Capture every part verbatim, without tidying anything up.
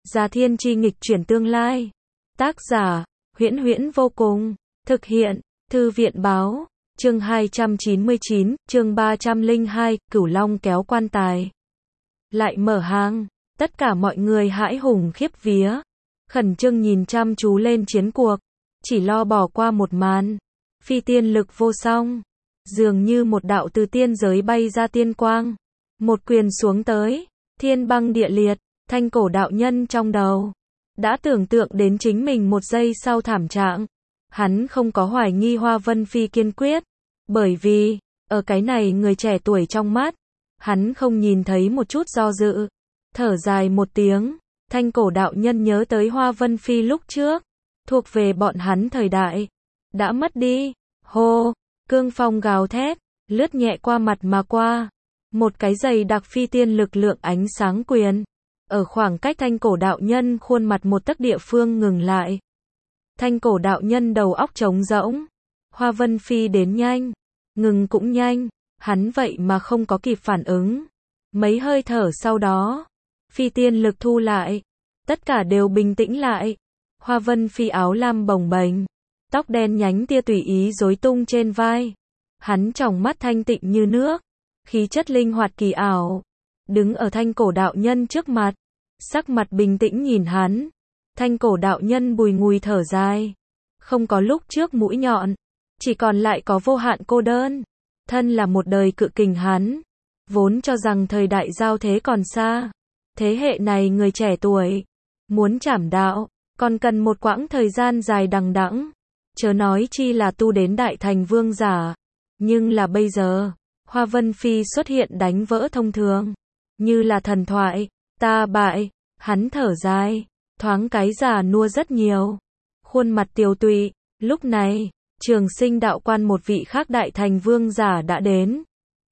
Gia Thiên Chi nghịch chuyển tương lai. Tác giả, Huyễn Huyễn vô cùng. Thực hiện, Thư viện báo. Chương hai trăm chín mươi chín, chương ba trăm lẻ hai, Cửu Long kéo quan tài. Lại mở hang, tất cả mọi người hãi hùng khiếp vía. Khẩn trương nhìn chăm chú lên chiến cuộc. Chỉ lo bỏ qua một màn. Phi tiên lực vô song. Dường như một đạo từ tiên giới bay ra tiên quang. Một quyền xuống tới. Thiên băng địa liệt. Thanh cổ đạo nhân trong đầu. Đã tưởng tượng đến chính mình một giây sau thảm trạng. Hắn không có hoài nghi Hoa Vân Phi kiên quyết. Bởi vì, ở cái này người trẻ tuổi trong mắt, hắn không nhìn thấy một chút do dự. Thở dài một tiếng, thanh cổ đạo nhân nhớ tới Hoa Vân Phi lúc trước, thuộc về bọn hắn thời đại. Đã mất đi, hô, cương phong gào thét, lướt nhẹ qua mặt mà qua. Một cái dày đặc phi tiên lực lượng ánh sáng quyền. Ở khoảng cách thanh cổ đạo nhân khuôn mặt một tấc địa phương ngừng lại. Thanh cổ đạo nhân đầu óc trống rỗng. Hoa Vân Phi đến nhanh, ngừng cũng nhanh, hắn vậy mà không có kịp phản ứng. Mấy hơi thở sau đó, phi tiên lực thu lại, tất cả đều bình tĩnh lại. Hoa Vân Phi áo lam bồng bềnh, tóc đen nhánh tia tùy ý rối tung trên vai. Hắn tròng mắt thanh tịnh như nước, khí chất linh hoạt kỳ ảo, đứng ở thanh cổ đạo nhân trước mặt, sắc mặt bình tĩnh nhìn hắn. Thanh cổ đạo nhân bùi ngùi thở dài, không có lúc trước mũi nhọn, chỉ còn lại có vô hạn cô đơn. Thân là một đời cự kình hắn, vốn cho rằng thời đại giao thế còn xa. Thế hệ này người trẻ tuổi, muốn trảm đạo, còn cần một quãng thời gian dài đằng đẵng. Chớ nói chi là tu đến đại thành vương giả. Nhưng là bây giờ, Hoa Vân Phi xuất hiện đánh vỡ thông thường. Như là thần thoại, ta bại, hắn thở dài, thoáng cái già nua rất nhiều. Khuôn mặt tiều tụy, lúc này, Trường Sinh đạo quan một vị khác đại thành vương giả đã đến.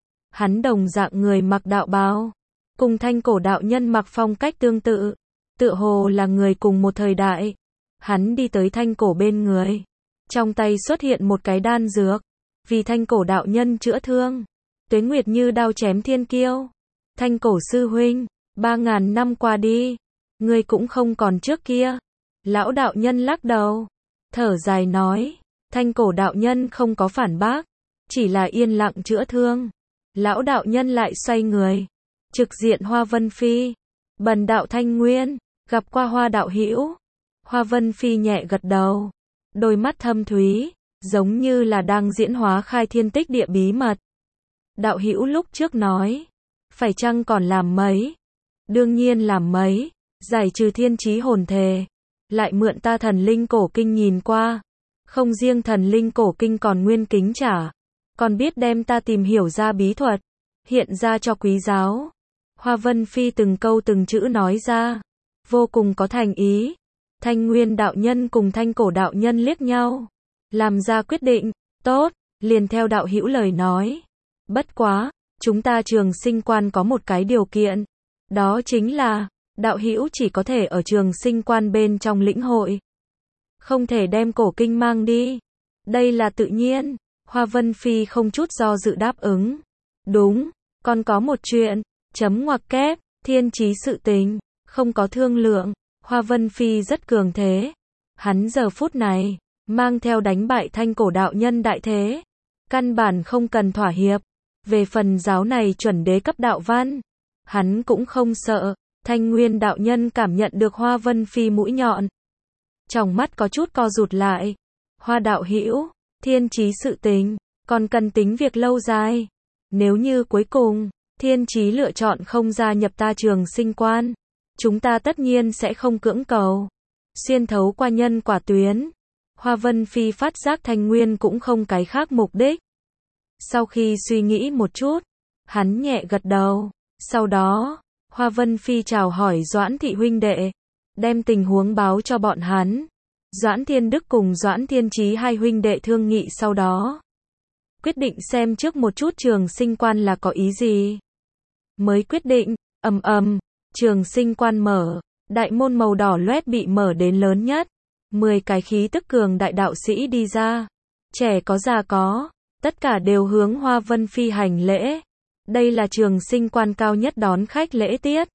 Hắn đồng dạng người mặc đạo bào, cùng thanh cổ đạo nhân mặc phong cách tương tự, tựa hồ là người cùng một thời đại. Hắn đi tới thanh cổ bên người, trong tay xuất hiện một cái đan dược, vì thanh cổ đạo nhân chữa thương. Tuế Nguyệt như đao chém thiên kiêu. Thanh cổ sư huynh, ba ngàn năm qua đi, ngươi cũng không còn trước kia. Lão đạo nhân lắc đầu, thở dài nói. Thanh cổ đạo nhân không có phản bác, chỉ là yên lặng chữa thương. Lão đạo nhân lại xoay người, trực diện Hoa Vân Phi. Bần đạo Thanh Nguyên, gặp qua Hoa đạo hữu. Hoa Vân Phi nhẹ gật đầu, đôi mắt thâm thúy, giống như là đang diễn hóa khai thiên tích địa bí mật. Đạo hữu lúc trước nói, phải chăng còn làm mấy? Đương nhiên làm mấy, giải trừ thiên chí hồn thề. Lại mượn ta thần linh cổ kinh nhìn qua. Không riêng thần linh cổ kinh còn nguyên kính trả, còn biết đem ta tìm hiểu ra bí thuật, hiện ra cho quý giáo. Hoa Vân Phi từng câu từng chữ nói ra, vô cùng có thành ý. Thanh Nguyên đạo nhân cùng thanh cổ đạo nhân liếc nhau, làm ra quyết định. Tốt, liền theo đạo hữu lời nói. Bất quá, chúng ta Trường Sinh quan có một cái điều kiện, đó chính là đạo hữu chỉ có thể ở Trường Sinh quan bên trong lĩnh hội, không thể đem cổ kinh mang đi. Đây là tự nhiên. Hoa Vân Phi không chút do dự đáp ứng. Đúng, còn có một chuyện, chấm ngoặc kép, thiên chí sự tình, không có thương lượng. Hoa Vân Phi rất cường thế. Hắn giờ phút này, mang theo đánh bại thanh cổ đạo nhân đại thế. Căn bản không cần thỏa hiệp. Về phần giáo này chuẩn đế cấp đạo văn, hắn cũng không sợ. Thanh Nguyên đạo nhân cảm nhận được Hoa Vân Phi mũi nhọn, trong mắt có chút co rụt lại. Hoa đạo hữu, thiên chí sự tình, còn cần tính việc lâu dài. Nếu như cuối cùng, thiên chí lựa chọn không gia nhập ta Trường Sinh quan, chúng ta tất nhiên sẽ không cưỡng cầu. Xuyên thấu qua nhân quả tuyến. Hoa Vân Phi phát giác Thanh Nguyên cũng không cái khác mục đích. Sau khi suy nghĩ một chút, hắn nhẹ gật đầu. Sau đó, Hoa Vân Phi chào hỏi Doãn thị huynh đệ, đem tình huống báo cho bọn hắn. Doãn Thiên Đức cùng Doãn Thiên Chí hai huynh đệ thương nghị sau đó, quyết định xem trước một chút Trường Sinh quan là có ý gì. Mới quyết định, ầm ầm, Trường Sinh quan mở, đại môn màu đỏ loét bị mở đến lớn nhất. Mười cái khí tức cường đại đạo sĩ đi ra, trẻ có già có, tất cả đều hướng Hoa Vân Phi hành lễ. Đây là Trường Sinh quan cao nhất đón khách lễ tiết.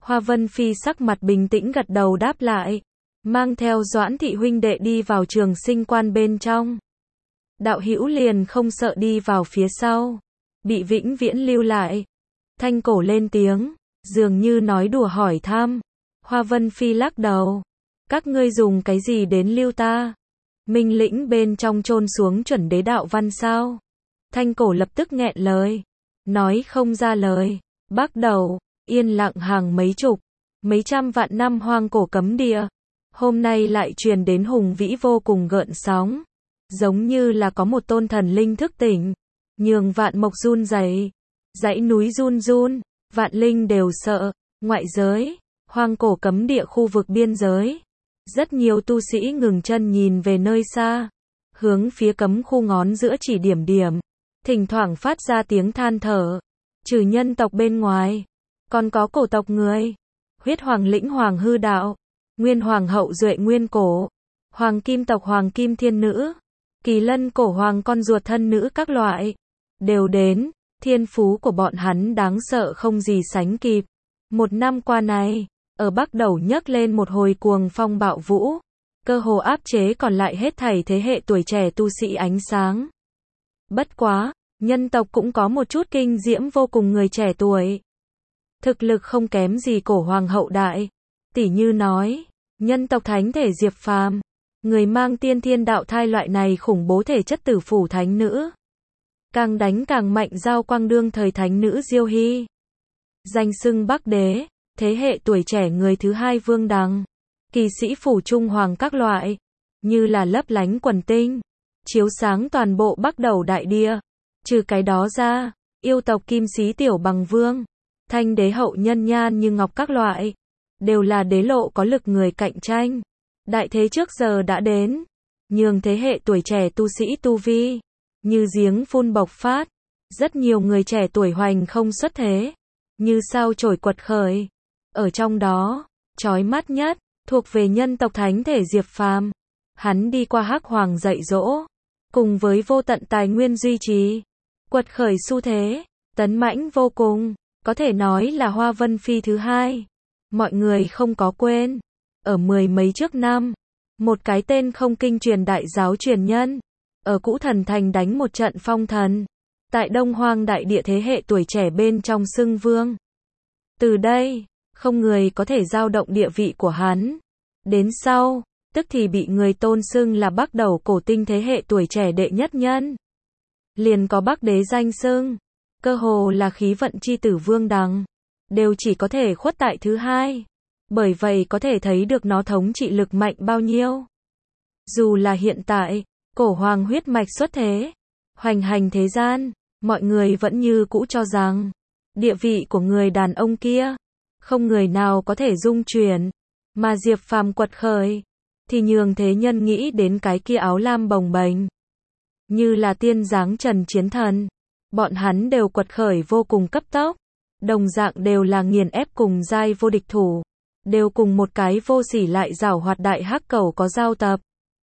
Hoa Vân Phi sắc mặt bình tĩnh gật đầu đáp lại, mang theo Doãn thị huynh đệ đi vào trường sinh quan bên trong. Đạo Hữu liền không sợ đi vào phía sau, bị vĩnh viễn lưu lại. Thanh Cổ lên tiếng, dường như nói đùa hỏi thăm. Hoa Vân Phi lắc đầu, các ngươi dùng cái gì đến lưu ta? Minh lĩnh bên trong chôn xuống chuẩn đế đạo văn sao? Thanh Cổ lập tức nghẹn lời, nói không ra lời. Bắt đầu, yên lặng hàng mấy chục, mấy trăm vạn năm hoang cổ cấm địa, hôm nay lại truyền đến hùng vĩ vô cùng gợn sóng, giống như là có một tôn thần linh thức tỉnh, nhường vạn mộc run rẩy, dãy núi run run, vạn linh đều sợ. Ngoại giới, hoang cổ cấm địa khu vực biên giới, rất nhiều tu sĩ ngừng chân nhìn về nơi xa, hướng phía cấm khu ngón giữa chỉ điểm điểm, thỉnh thoảng phát ra tiếng than thở. Trừ nhân tộc bên ngoài, còn có cổ tộc người, huyết hoàng lĩnh hoàng hư đạo, nguyên hoàng hậu duệ nguyên cổ, hoàng kim tộc hoàng kim thiên nữ, kỳ lân cổ hoàng con ruột thân nữ các loại, đều đến. Thiên phú của bọn hắn đáng sợ không gì sánh kịp. Một năm qua này, ở Bắc Đầu nhấc lên một hồi cuồng phong bạo vũ, cơ hồ áp chế còn lại hết thảy thế hệ tuổi trẻ tu sĩ ánh sáng. Bất quá, nhân tộc cũng có một chút kinh diễm vô cùng người trẻ tuổi. Thực lực không kém gì cổ hoàng hậu đại. Tỷ như nói, nhân tộc thánh thể Diệp Phàm, người mang tiên thiên đạo thai loại này khủng bố thể chất tử phủ thánh nữ. Càng đánh càng mạnh giao quang đương thời thánh nữ Diêu Hy. Danh xưng Bắc Đế, thế hệ tuổi trẻ người thứ hai Vương Đằng, kỳ sĩ phủ trung hoàng các loại, như là lấp lánh quần tinh, chiếu sáng toàn bộ Bắc Đầu đại địa. Trừ cái đó ra, yêu tộc Kim Sĩ Tiểu Bằng Vương, thanh đế hậu nhân nhan như ngọc các loại, đều là đế lộ có lực người cạnh tranh. Đại thế trước giờ đã đến, nhường thế hệ tuổi trẻ tu sĩ tu vi, như giếng phun bộc phát, rất nhiều người trẻ tuổi hoành không xuất thế, như sao chổi quật khởi. Ở trong đó, chói mắt nhất, thuộc về nhân tộc thánh thể Diệp Phàm. Hắn đi qua Hắc Hoàng dạy dỗ, cùng với vô tận tài nguyên duy trì, quật khởi xu thế, tấn mãnh vô cùng, có thể nói là Hoa Vân Phi thứ hai. Mọi người không có quên, ở mười mấy trước năm, một cái tên không kinh truyền đại giáo truyền nhân, ở Cũ Thần Thành đánh một trận phong thần, tại Đông Hoang đại địa thế hệ tuổi trẻ bên trong xưng vương. Từ đây, không người có thể dao động địa vị của hắn. Đến sau, tức thì bị người tôn xưng là Bắc Đầu cổ tinh thế hệ tuổi trẻ đệ nhất nhân. Liền có Bắc Đế danh xưng, cơ hồ là khí vận chi tử Vương Đằng, đều chỉ có thể khuất tại thứ hai. Bởi vậy có thể thấy được nó thống trị lực mạnh bao nhiêu. Dù là hiện tại, cổ hoàng huyết mạch xuất thế, hoành hành thế gian, mọi người vẫn như cũ cho rằng, địa vị của người đàn ông kia, không người nào có thể dung chuyển, mà Diệp Phàm quật khởi, thì nhường thế nhân nghĩ đến cái kia áo lam bồng bềnh, như là tiên dáng trần chiến thần, bọn hắn đều quật khởi vô cùng cấp tốc, đồng dạng đều là nghiền ép cùng giai vô địch thủ, đều cùng một cái vô sỉ lại giảo hoạt đại hắc cẩu có giao tập.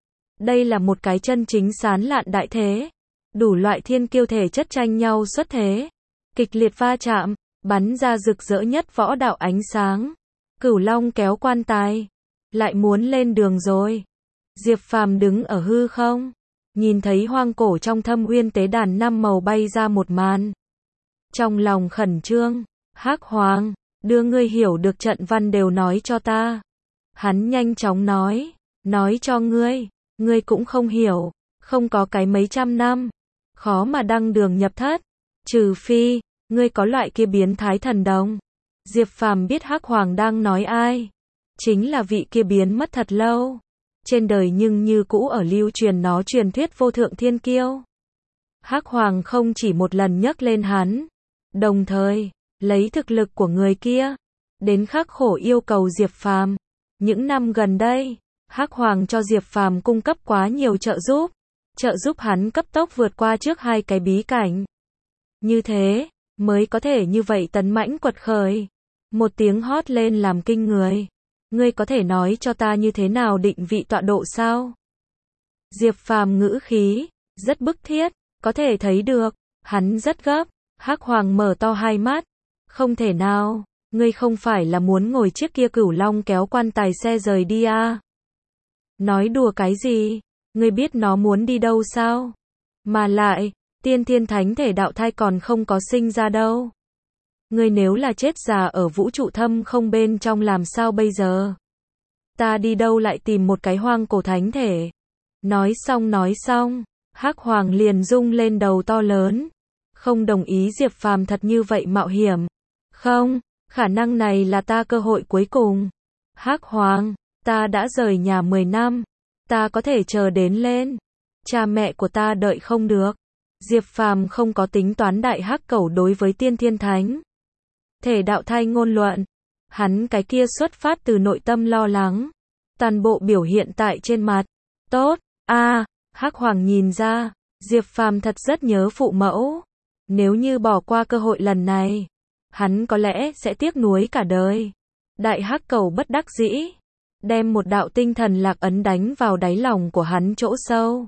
Đây là một cái chân chính sán lạn đại thế, đủ loại thiên kiêu thể chất tranh nhau xuất thế, kịch liệt va chạm, bắn ra rực rỡ nhất võ đạo ánh sáng. Cửu Long kéo quan tài, lại muốn lên đường rồi. Diệp Phàm đứng ở hư không, nhìn thấy hoang cổ trong thâm uyên tế đàn năm màu bay ra một màn. Trong lòng khẩn trương, Hắc Hoàng, đưa ngươi hiểu được trận văn đều nói cho ta. Hắn nhanh chóng nói, nói cho ngươi, ngươi cũng không hiểu, không có cái mấy trăm năm, khó mà đăng đường nhập thất, trừ phi, ngươi có loại kia biến thái thần đồng. Diệp Phàm biết Hắc Hoàng đang nói ai, chính là vị kia biến mất thật lâu, trên đời nhưng như cũ ở lưu truyền nó truyền thuyết vô thượng thiên kiêu. Hắc Hoàng không chỉ một lần nhắc lên hắn, đồng thời, lấy thực lực của người kia, đến khắc khổ yêu cầu Diệp Phàm. Những năm gần đây, Hắc Hoàng cho Diệp Phàm cung cấp quá nhiều trợ giúp, trợ giúp hắn cấp tốc vượt qua trước hai cái bí cảnh. Như thế, mới có thể như vậy tấn mãnh quật khởi. Một tiếng hót lên làm kinh người. Ngươi có thể nói cho ta như thế nào định vị tọa độ sao? Diệp Phàm ngữ khí, rất bức thiết, có thể thấy được, hắn rất gấp. Hắc Hoàng mở to hai mắt, không thể nào, Ngươi không phải là muốn ngồi chiếc kia Cửu Long kéo quan tài xe rời đi à? Nói đùa cái gì? Ngươi biết nó muốn đi đâu sao? Mà lại, tiên thiên thánh thể đạo thai còn không có sinh ra đâu. Ngươi nếu là chết già ở vũ trụ thâm không bên trong làm sao bây giờ? Ta đi đâu lại tìm một cái hoang cổ thánh thể? Nói xong nói xong, Hắc Hoàng liền rung lên đầu to lớn. Không đồng ý Diệp Phàm thật như vậy mạo hiểm. Không, khả năng này là ta cơ hội cuối cùng. Hắc Hoàng, ta đã rời nhà mười năm. Ta có thể chờ đến lên. Cha mẹ của ta đợi không được. Diệp Phàm không có tính toán đại hắc cẩu đối với tiên thiên thánh thể đạo thai ngôn luận. Hắn cái kia xuất phát từ nội tâm lo lắng. Toàn bộ biểu hiện tại trên mặt. Tốt, a à, Hắc Hoàng nhìn ra, Diệp Phàm thật rất nhớ phụ mẫu. Nếu như bỏ qua cơ hội lần này, hắn có lẽ sẽ tiếc nuối cả đời. Đại hắc cẩu bất đắc dĩ, đem một đạo tinh thần lạc ấn đánh vào đáy lòng của hắn chỗ sâu.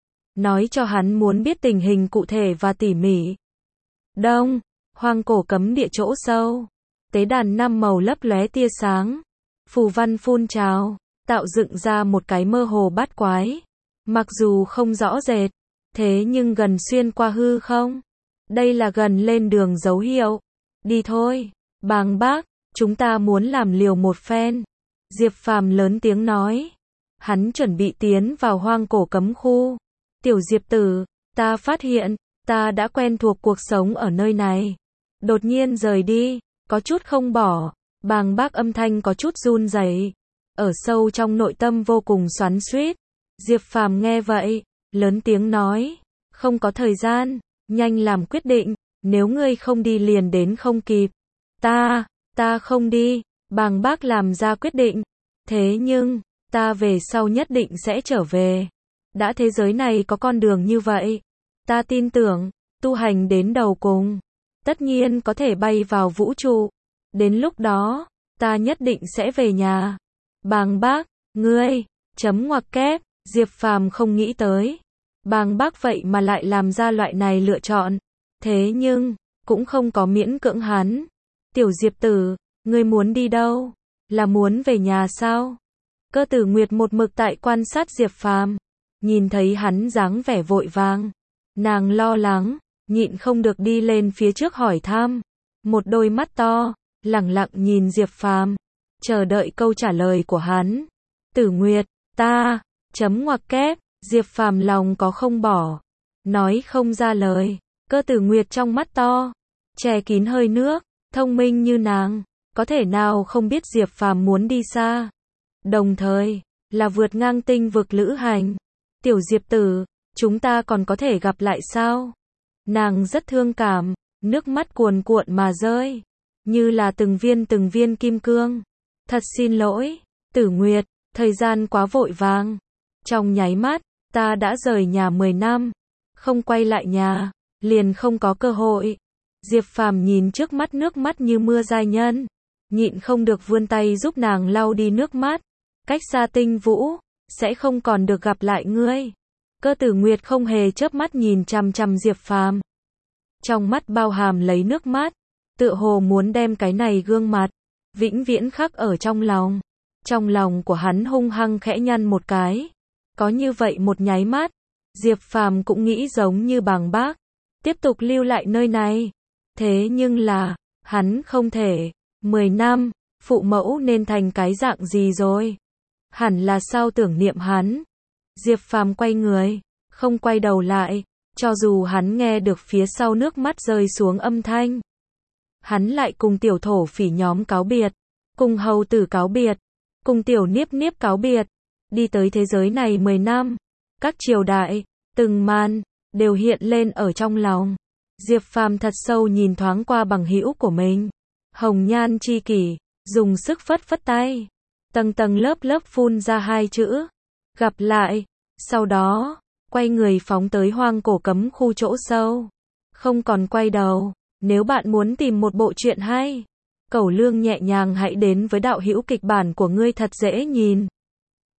Nói cho hắn muốn biết tình hình cụ thể và tỉ mỉ. Đông, hoang cổ cấm địa chỗ sâu. Tế đàn năm màu lấp lóe tia sáng. Phù văn phun trào, tạo dựng ra một cái mơ hồ bát quái. Mặc dù không rõ rệt, thế nhưng gần xuyên qua hư không. Đây là gần lên đường dấu hiệu. Đi thôi, Bàng Bác, chúng ta muốn làm liều một phen. Diệp Phàm lớn tiếng nói. Hắn chuẩn bị tiến vào hoang cổ cấm khu. Tiểu Diệp tử, ta phát hiện, ta đã quen thuộc cuộc sống ở nơi này. Đột nhiên rời đi, có chút không bỏ. Bàng Bác âm thanh có chút run rẩy, ở sâu trong nội tâm vô cùng xoắn xuýt. Diệp Phàm nghe vậy, lớn tiếng nói, không có thời gian, nhanh làm quyết định, nếu ngươi không đi liền đến không kịp. Ta, ta không đi. Bàng Bác làm ra quyết định. Thế nhưng, ta về sau nhất định sẽ trở về. Đã thế giới này có con đường như vậy, ta tin tưởng, tu hành đến đầu cùng, tất nhiên có thể bay vào vũ trụ. Đến lúc đó, ta nhất định sẽ về nhà. Bàng Bác, ngươi, chấm ngoặc kép, Diệp Phàm không nghĩ tới. Bàng Bác vậy mà lại làm ra loại này lựa chọn. Thế nhưng, cũng không có miễn cưỡng hắn. Tiểu Diệp tử, ngươi muốn đi đâu? Là muốn về nhà sao? Cơ Tử Nguyệt một mực tại quan sát Diệp Phàm. Nhìn thấy hắn dáng vẻ vội vàng, nàng lo lắng, nhịn không được đi lên phía trước hỏi thăm. Một đôi mắt to, lẳng lặng nhìn Diệp Phàm, chờ đợi câu trả lời của hắn. Tử Nguyệt, ta, chấm ngoặc kép, Diệp Phàm lòng có không bỏ, nói không ra lời. Cơ Tử Nguyệt trong mắt to, che kín hơi nước, thông minh như nàng, có thể nào không biết Diệp Phàm muốn đi xa, đồng thời là vượt ngang tinh vực lữ hành. Tiểu Diệp tử, chúng ta còn có thể gặp lại sao? Nàng rất thương cảm, nước mắt cuồn cuộn mà rơi, như là từng viên từng viên kim cương. Thật xin lỗi, Tử Nguyệt, thời gian quá vội vàng. Trong nháy mắt, ta đã rời nhà mười năm, không quay lại nhà, liền không có cơ hội. Diệp Phàm nhìn trước mắt nước mắt như mưa giai nhân, nhịn không được vươn tay giúp nàng lau đi nước mắt. Cách xa tinh vũ, sẽ không còn được gặp lại ngươi. Cơ Tử Nguyệt không hề chớp mắt nhìn chằm chằm Diệp Phàm. Trong mắt bao hàm lấy nước mắt, tựa hồ muốn đem cái này gương mặt vĩnh viễn khắc ở trong lòng. Trong lòng của hắn hung hăng khẽ nhăn một cái. Có như vậy một nháy mắt, Diệp Phàm cũng nghĩ giống như Bàng Bác, tiếp tục lưu lại nơi này. Thế nhưng là, hắn không thể. Mười năm, phụ mẫu nên thành cái dạng gì rồi? Hẳn là sao tưởng niệm hắn. Diệp Phàm quay người, không quay đầu lại, cho dù hắn nghe được phía sau nước mắt rơi xuống âm thanh. Hắn lại cùng tiểu thổ phỉ nhóm cáo biệt, cùng hầu tử cáo biệt, cùng tiểu niếp niếp cáo biệt, đi tới thế giới này mười năm. Các triều đại, từng màn, đều hiện lên ở trong lòng. Diệp Phàm thật sâu nhìn thoáng qua bằng hữu của mình. Hồng nhan chi kỷ, dùng sức phất phất tay. Tầng tầng lớp lớp phun ra hai chữ. Gặp lại. Sau đó, quay người phóng tới hoang cổ cấm khu chỗ sâu. Không còn quay đầu. Nếu bạn muốn tìm một bộ truyện hay, Cẩu Lương nhẹ nhàng hãy đến với đạo hữu kịch bản của ngươi thật dễ nhìn.